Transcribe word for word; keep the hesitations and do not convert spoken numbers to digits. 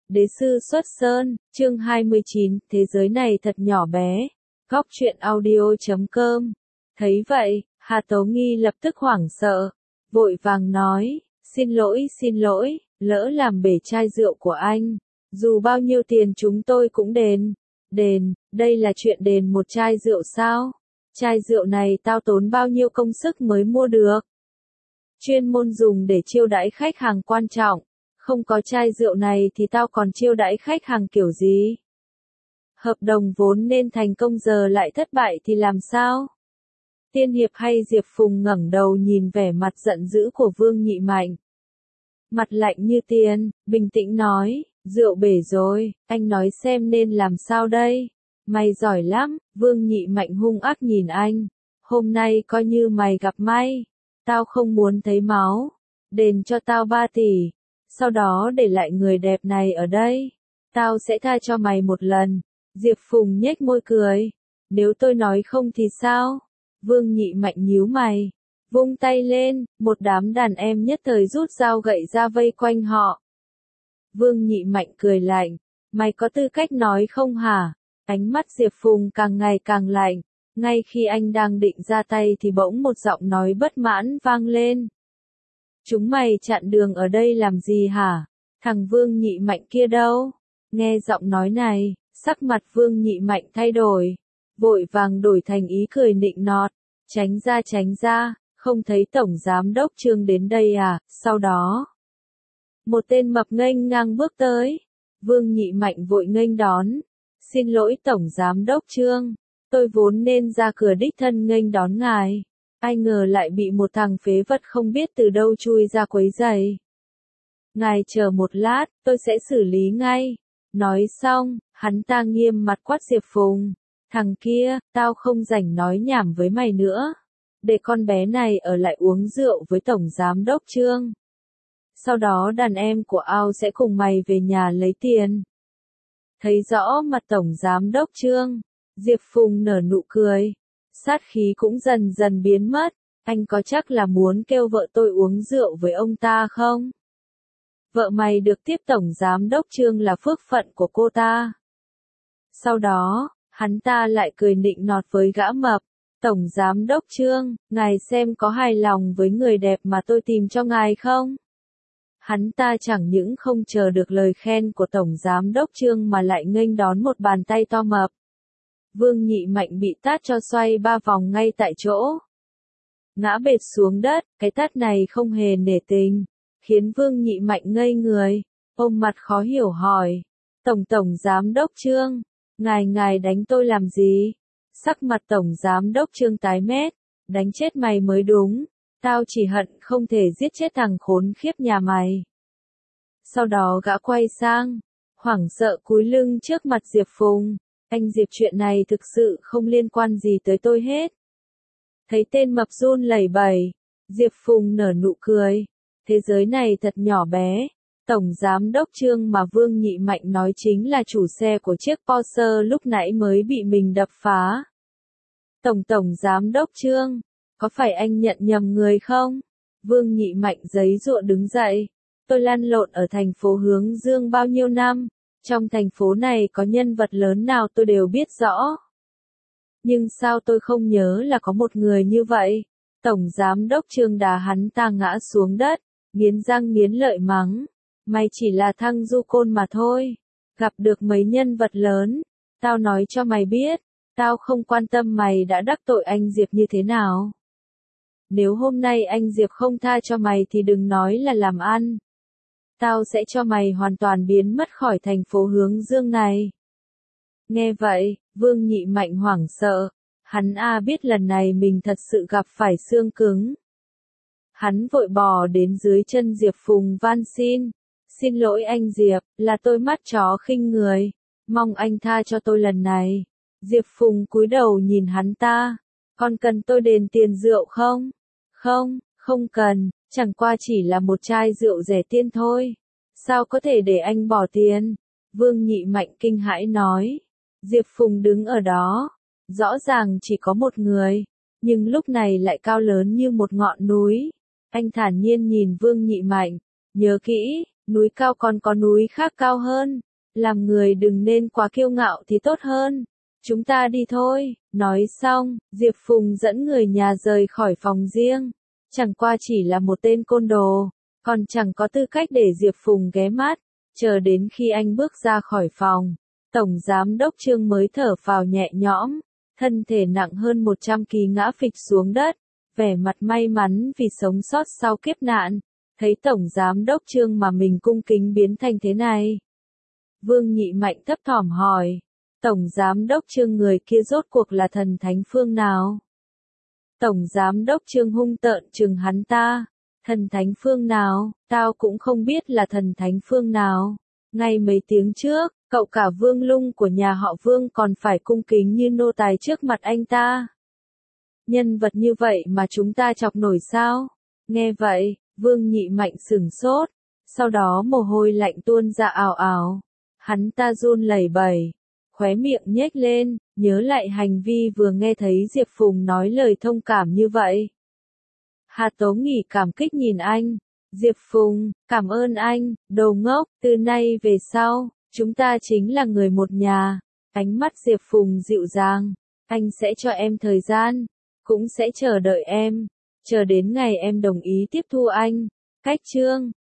Đế sư xuất sơn, chương hai mươi chín, thế giới này thật nhỏ bé. Góc truyện audio chấm com. Thấy vậy, Hà Tố Nghi lập tức hoảng sợ, vội vàng nói, xin lỗi xin lỗi, lỡ làm bể chai rượu của anh. Dù bao nhiêu tiền chúng tôi cũng đền. Đền, đây là chuyện đền một chai rượu sao? Chai rượu này tao tốn bao nhiêu công sức mới mua được. Chuyên môn dùng để chiêu đãi khách hàng quan trọng. Không có chai rượu này thì tao còn chiêu đãi khách hàng kiểu gì? Hợp đồng vốn nên thành công giờ lại thất bại thì làm sao? Tiên Hiệp hay Diệp Phùng ngẩng đầu nhìn vẻ mặt giận dữ của Vương Nhị Mạnh. Mặt lạnh như tiền, bình tĩnh nói, rượu bể rồi, anh nói xem nên làm sao đây? Mày giỏi lắm, Vương Nhị Mạnh hung ác nhìn anh. Hôm nay coi như mày gặp may. Tao không muốn thấy máu. Đền cho tao ba tỷ. Sau đó để lại người đẹp này ở đây. Tao sẽ tha cho mày một lần. Diệp Phùng nhếch môi cười. Nếu tôi nói không thì sao? Vương Nhị Mạnh nhíu mày. Vung tay lên, một đám đàn em nhất thời rút dao gậy ra vây quanh họ. Vương Nhị Mạnh cười lạnh. Mày có tư cách nói không hả? Ánh mắt Diệp Phùng càng ngày càng lạnh. Ngay khi anh đang định ra tay thì bỗng một giọng nói bất mãn vang lên. Chúng mày chặn đường ở đây làm gì hả? Thằng Vương Nhị Mạnh kia đâu? Nghe giọng nói này, sắc mặt Vương Nhị Mạnh thay đổi. Vội vàng đổi thành ý cười nịnh nọt. Tránh ra tránh ra, không thấy Tổng Giám Đốc Trương đến đây à? Sau đó, một tên mập nghênh ngang bước tới. Vương Nhị Mạnh vội nghênh đón. Xin lỗi Tổng Giám Đốc Trương, tôi vốn nên ra cửa đích thân nghênh đón ngài. Ai ngờ lại bị một thằng phế vật không biết từ đâu chui ra quấy rầy. Ngài chờ một lát, tôi sẽ xử lý ngay. Nói xong, hắn ta nghiêm mặt quát Diệp Phùng. Thằng kia, tao không rảnh nói nhảm với mày nữa. Để con bé này ở lại uống rượu với Tổng Giám Đốc Trương. Sau đó đàn em của ao sẽ cùng mày về nhà lấy tiền. Thấy rõ mặt Tổng Giám Đốc Trương, Diệp Phùng nở nụ cười. Sát khí cũng dần dần biến mất. Anh có chắc là muốn kêu vợ tôi uống rượu với ông ta không? Vợ mày được tiếp Tổng Giám Đốc Trương là phước phận của cô ta. Sau đó, hắn ta lại cười nịnh nọt với gã mập. Tổng Giám Đốc Trương, ngài xem có hài lòng với người đẹp mà tôi tìm cho ngài không? Hắn ta chẳng những không chờ được lời khen của Tổng Giám Đốc Trương mà lại nghênh đón một bàn tay to mập. Vương Nhị Mạnh bị tát cho xoay ba vòng ngay tại chỗ. Ngã bệt xuống đất, cái tát này không hề nể tình, khiến Vương Nhị Mạnh ngây người, ôm mặt khó hiểu hỏi. Tổng Tổng Giám Đốc Trương, ngài ngài đánh tôi làm gì? Sắc mặt Tổng Giám Đốc Trương tái mét, đánh chết mày mới đúng, tao chỉ hận không thể giết chết thằng khốn khiếp nhà mày. Sau đó gã quay sang, hoảng sợ cúi lưng trước mặt Diệp Phùng. Anh Diệp, chuyện này thực sự không liên quan gì tới tôi hết. Thấy tên mập run lẩy bẩy, Diệp Phùng nở nụ cười. Thế giới này thật nhỏ bé. Tổng Giám Đốc Trương mà Vương Nhị Mạnh nói chính là chủ xe của chiếc Porsche lúc nãy mới bị mình đập phá. Tổng Tổng Giám Đốc Trương, có phải anh nhận nhầm người không? Vương Nhị Mạnh giấy giụa đứng dậy. Tôi lăn lộn ở thành phố Hướng Dương bao nhiêu năm. Trong thành phố này có nhân vật lớn nào tôi đều biết rõ. Nhưng sao tôi không nhớ là có một người như vậy? Tổng Giám Đốc Trương đá hắn ta ngã xuống đất, nghiến răng nghiến lợi mắng. Mày chỉ là thằng du côn mà thôi. Gặp được mấy nhân vật lớn. Tao nói cho mày biết. Tao không quan tâm mày đã đắc tội anh Diệp như thế nào. Nếu hôm nay anh Diệp không tha cho mày thì đừng nói là làm ăn. Tao sẽ cho mày hoàn toàn biến mất khỏi thành phố Hướng Dương này. Nghe vậy, Vương Nhị Mạnh hoảng sợ. Hắn a biết lần này mình thật sự gặp phải xương cứng. Hắn vội bò đến dưới chân Diệp Phùng van xin. Xin lỗi anh Diệp, là tôi mắt chó khinh người. Mong anh tha cho tôi lần này. Diệp Phùng cúi đầu nhìn hắn ta. Còn cần tôi đền tiền rượu không? Không, không cần. Chẳng qua chỉ là một chai rượu rẻ tiền thôi. Sao có thể để anh bỏ tiền? Vương Nhị Mạnh kinh hãi nói. Diệp Phùng đứng ở đó. Rõ ràng chỉ có một người. Nhưng lúc này lại cao lớn như một ngọn núi. Anh thản nhiên nhìn Vương Nhị Mạnh. Nhớ kỹ, Núi cao còn có núi khác cao hơn. Làm người đừng nên quá kiêu ngạo thì tốt hơn. Chúng ta đi thôi. Nói xong, Diệp Phùng dẫn người nhà rời khỏi phòng riêng. Chẳng qua chỉ là một tên côn đồ, còn chẳng có tư cách để Diệp Phùng ghé mắt. Chờ đến khi anh bước ra khỏi phòng, Tổng Giám đốc Trương mới thở phào nhẹ nhõm, thân thể nặng hơn một trăm ki lô gam ngã phịch xuống đất, vẻ mặt may mắn vì sống sót sau kiếp nạn. Thấy Tổng Giám đốc Trương mà mình cung kính biến thành thế này. Vương Nhị Mạnh thấp thỏm hỏi, Tổng Giám đốc Trương người kia rốt cuộc là thần thánh phương nào? Tổng Giám đốc Trương hung tợn trừng hắn ta, thần thánh phương nào, tao cũng không biết là thần thánh phương nào. Ngay mấy tiếng trước, cậu cả Vương Lung của nhà họ Vương còn phải cung kính như nô tài trước mặt anh ta. Nhân vật như vậy mà chúng ta chọc nổi sao? Nghe vậy, Vương Nhị Mạnh sửng sốt, sau đó mồ hôi lạnh tuôn ra ào ào. Hắn ta run lẩy bẩy, khóe miệng nhếch lên, nhớ lại hành vi vừa nghe thấy Diệp Phùng nói lời thông cảm như vậy. Hà Tố Nghỉ cảm kích nhìn anh. Diệp Phùng, cảm ơn anh, đồ ngốc, từ nay về sau, chúng ta chính là người một nhà. Ánh mắt Diệp Phùng dịu dàng, anh sẽ cho em thời gian, cũng sẽ chờ đợi em, chờ đến ngày em đồng ý tiếp thu anh. Cách chương